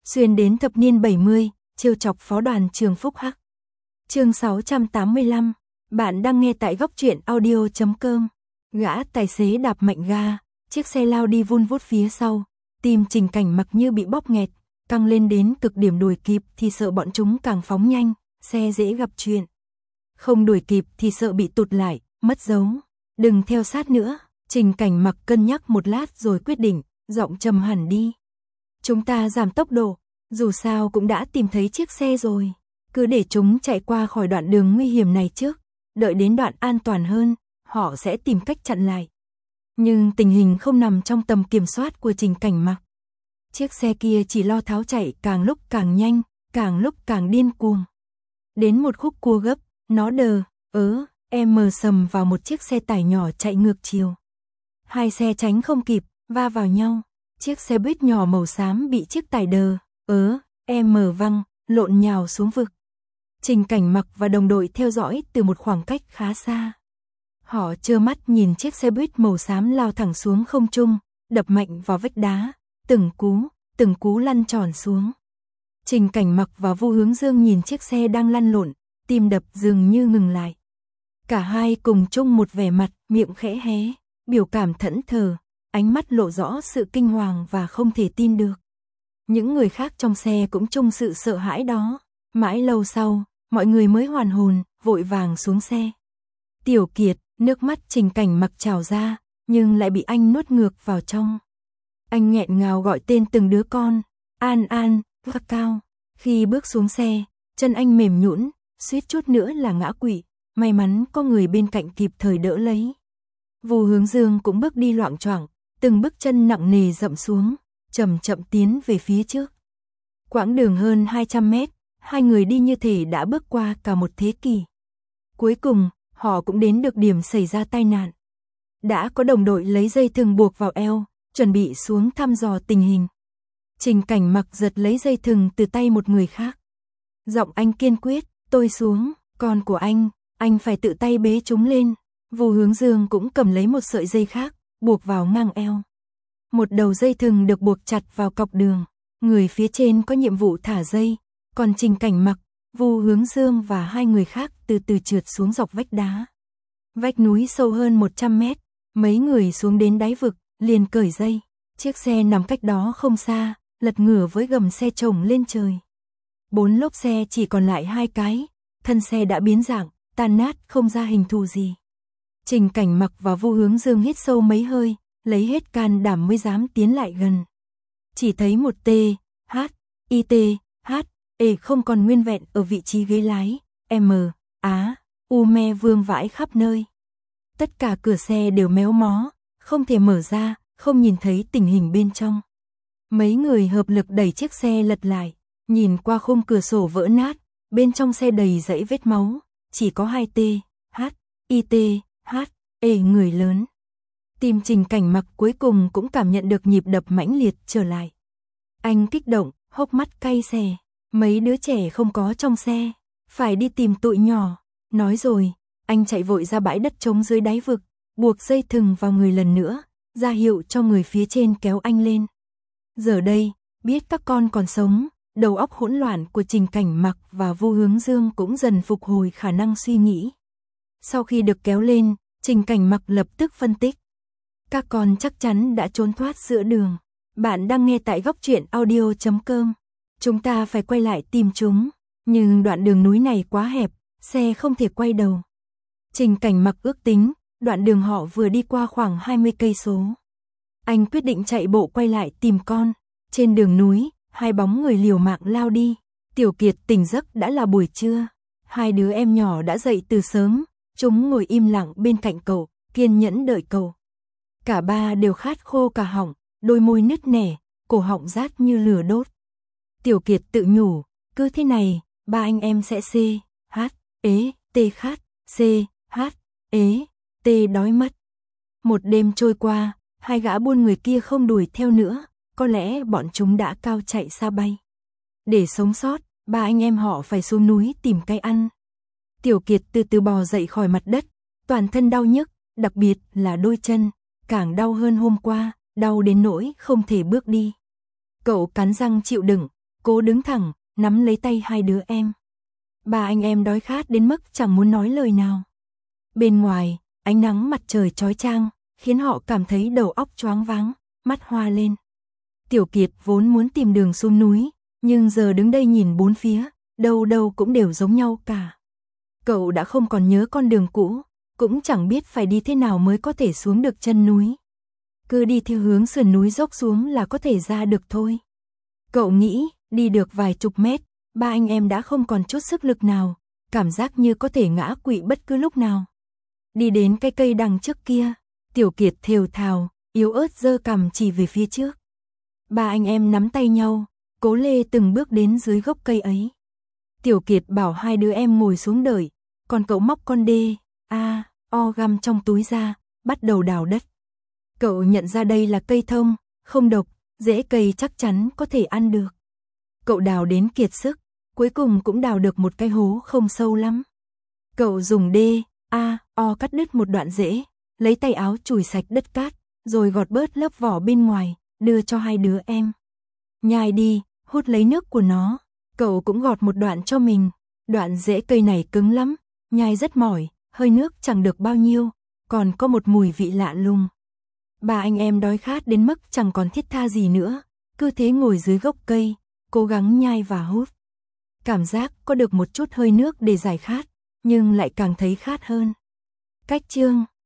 xuyên đến thập niên 70, trêu chọc phó đoàn trường Phúc Hắc. Chương 685, bạn đang nghe tại góc truyện audio.com. Gã tài xế đạp mạnh ga, chiếc xe lao đi vun vút phía sau, tim Trình Cảnh Mặc như bị bóp nghẹt, căng lên đến cực điểm. Đuổi kịp thì sợ bọn chúng càng phóng nhanh, xe dễ gặp chuyện. Không đuổi kịp thì sợ bị tụt lại, mất dấu. Đừng theo sát nữa, Trình Cảnh Mặc cân nhắc một lát rồi quyết định, giọng trầm hẳn đi. Chúng ta giảm tốc độ, dù sao cũng đã tìm thấy chiếc xe rồi. Cứ để chúng chạy qua khỏi đoạn đường nguy hiểm này trước, đợi đến đoạn an toàn hơn, họ sẽ tìm cách chặn lại. Nhưng tình hình không nằm trong tầm kiểm soát của Trình Cảnh Mặc. Chiếc xe kia chỉ lo tháo chạy càng lúc càng nhanh, càng lúc càng điên cuồng. Đến một khúc cua gấp, nó mờ sầm vào một chiếc xe tải nhỏ chạy ngược chiều. Hai xe tránh không kịp, va vào nhau. Chiếc xe buýt nhỏ màu xám bị chiếc tải mờ văng, lộn nhào xuống vực. Trình Cảnh Mặc và đồng đội theo dõi từ một khoảng cách khá xa. Họ trơ mắt nhìn chiếc xe buýt màu xám lao thẳng xuống không trung, đập mạnh vào vách đá, từng cú lăn tròn xuống. Trình Cảnh Mặc và Vu Hướng Dương nhìn chiếc xe đang lăn lộn, tim đập dường như ngừng lại. Cả hai cùng chung một vẻ mặt, miệng khẽ hé, biểu cảm thẫn thờ, ánh mắt lộ rõ sự kinh hoàng và không thể tin được. Những người khác trong xe cũng chung sự sợ hãi đó. Mãi lâu sau, mọi người mới hoàn hồn, vội vàng xuống xe. Tiểu Kiệt, nước mắt Trình Cảnh Mặc trào ra, nhưng lại bị anh nuốt ngược vào trong. Anh nghẹn ngào gọi tên từng đứa con, An, Cao. Khi bước xuống xe, chân anh mềm nhũn, suýt chút nữa là ngã quỵ, may mắn có người bên cạnh kịp thời đỡ lấy. Vu Hướng Dương cũng bước đi loạng choạng, từng bước chân nặng nề dậm xuống, chậm chậm tiến về phía trước. Quãng đường hơn 200 mét, hai người đi như thể đã bước qua cả một thế kỷ. Cuối cùng, họ cũng đến được điểm xảy ra tai nạn. Đã có đồng đội lấy dây thừng buộc vào eo, chuẩn bị xuống thăm dò tình hình. Trình Cảnh Mặc giật lấy dây thừng từ tay một người khác. Giọng anh kiên quyết, tôi xuống, con của anh phải tự tay bế chúng lên. Vu Hướng Dương cũng cầm lấy một sợi dây khác, buộc vào ngang eo. Một đầu dây thừng được buộc chặt vào cọc đường, người phía trên có nhiệm vụ thả dây, còn Trình Cảnh Mặc, Vu Hướng Dương và hai người khác từ từ trượt xuống dọc vách đá. Vách núi sâu hơn 100 mét, mấy người xuống đến đáy vực, liền cởi dây. Chiếc xe nằm cách đó không xa, lật ngửa với gầm xe chồng lên trời. 4 lốp xe chỉ còn lại 2 cái, thân xe đã biến dạng, tan nát không ra hình thù gì. Trình Cảnh Mặc và Vu Hướng Dương hít sâu mấy hơi, lấy hết can đảm mới dám tiến lại gần. Chỉ thấy một không còn nguyên vẹn ở vị trí ghế lái, me vương vãi khắp nơi. Tất cả cửa xe đều méo mó, không thể mở ra, không nhìn thấy tình hình bên trong. Mấy người hợp lực đẩy chiếc xe lật lại, nhìn qua khung cửa sổ vỡ nát, bên trong xe đầy dãy vết máu, chỉ có 2 người lớn. Tim Trình Cảnh Mặc cuối cùng cũng cảm nhận được nhịp đập mãnh liệt trở lại. Anh kích động, hốc mắt cay xè, mấy đứa trẻ không có trong xe, phải đi tìm tụi nhỏ. Nói rồi, anh chạy vội ra bãi đất trống dưới đáy vực, buộc dây thừng vào người lần nữa, ra hiệu cho người phía trên kéo anh lên. Giờ đây, biết các con còn sống, đầu óc hỗn loạn của Trình Cảnh Mặc và Vu Hướng Dương cũng dần phục hồi khả năng suy nghĩ. Sau khi được kéo lên, Trình Cảnh Mặc lập tức phân tích. Các con chắc chắn đã trốn thoát giữa đường. Bạn đang nghe tại góc truyện audio.com. Chúng ta phải quay lại tìm chúng, nhưng đoạn đường núi này quá hẹp, xe không thể quay đầu. Trình Cảnh Mặc ước tính, đoạn đường họ vừa đi qua khoảng 20 cây số. Anh quyết định chạy bộ quay lại tìm con. Trên đường núi, hai bóng người liều mạng lao đi. Tiểu Kiệt tỉnh giấc đã là buổi trưa. Hai đứa em nhỏ đã dậy từ sớm, chúng ngồi im lặng bên cạnh cậu, kiên nhẫn đợi cậu. Cả ba đều khát khô cả họng, đôi môi nứt nẻ, cổ họng rát như lửa đốt. Tiểu Kiệt tự nhủ, cứ thế này, ba anh em sẽ đói mất. Một đêm trôi qua, hai gã buôn người kia không đuổi theo nữa, có lẽ bọn chúng đã cao chạy xa bay. Để sống sót, ba anh em họ phải xuống núi tìm cái ăn. Tiểu Kiệt từ từ bò dậy khỏi mặt đất, toàn thân đau nhức, đặc biệt là đôi chân, càng đau hơn hôm qua, đau đến nỗi không thể bước đi. Cậu cắn răng chịu đựng, Cố đứng thẳng, nắm lấy tay hai đứa em. Ba anh em đói khát đến mức chẳng muốn nói lời nào. Bên ngoài, ánh nắng mặt trời chói chang, khiến họ cảm thấy đầu óc choáng váng, mắt hoa lên. Tiểu Kiệt vốn muốn tìm đường xuống núi, nhưng giờ đứng đây nhìn bốn phía, đâu đâu cũng đều giống nhau cả. Cậu đã không còn nhớ con đường cũ, cũng chẳng biết phải đi thế nào mới có thể xuống được chân núi. Cứ đi theo hướng sườn núi dốc xuống là có thể ra được thôi. Cậu nghĩ, đi được vài chục mét, ba anh em đã không còn chút sức lực nào, cảm giác như có thể ngã quỵ bất cứ lúc nào. Đi đến cái cây đằng trước kia, Tiểu Kiệt thều thào, yếu ớt giơ cằm chỉ về phía trước. Ba anh em nắm tay nhau, cố lê từng bước đến dưới gốc cây ấy. Tiểu Kiệt bảo hai đứa em ngồi xuống đợi, còn cậu móc con o găm trong túi ra, bắt đầu đào đất. Cậu nhận ra đây là cây thông, không độc, rễ cây chắc chắn có thể ăn được. Cậu đào đến kiệt sức, cuối cùng cũng đào được một cái hố không sâu lắm. Cậu dùng o cắt đứt một đoạn rễ, lấy tay áo chùi sạch đất cát, rồi gọt bớt lớp vỏ bên ngoài, đưa cho hai đứa em. Nhai đi, hút lấy nước của nó. Cậu cũng gọt một đoạn cho mình. Đoạn rễ cây này cứng lắm, nhai rất mỏi, hơi nước chẳng được bao nhiêu, còn có một mùi vị lạ lùng. Ba anh em đói khát đến mức chẳng còn thiết tha gì nữa, cứ thế ngồi dưới gốc cây, cố gắng nhai và hút. Cảm giác có được một chút hơi nước để giải khát, nhưng lại càng thấy khát hơn. Cách chương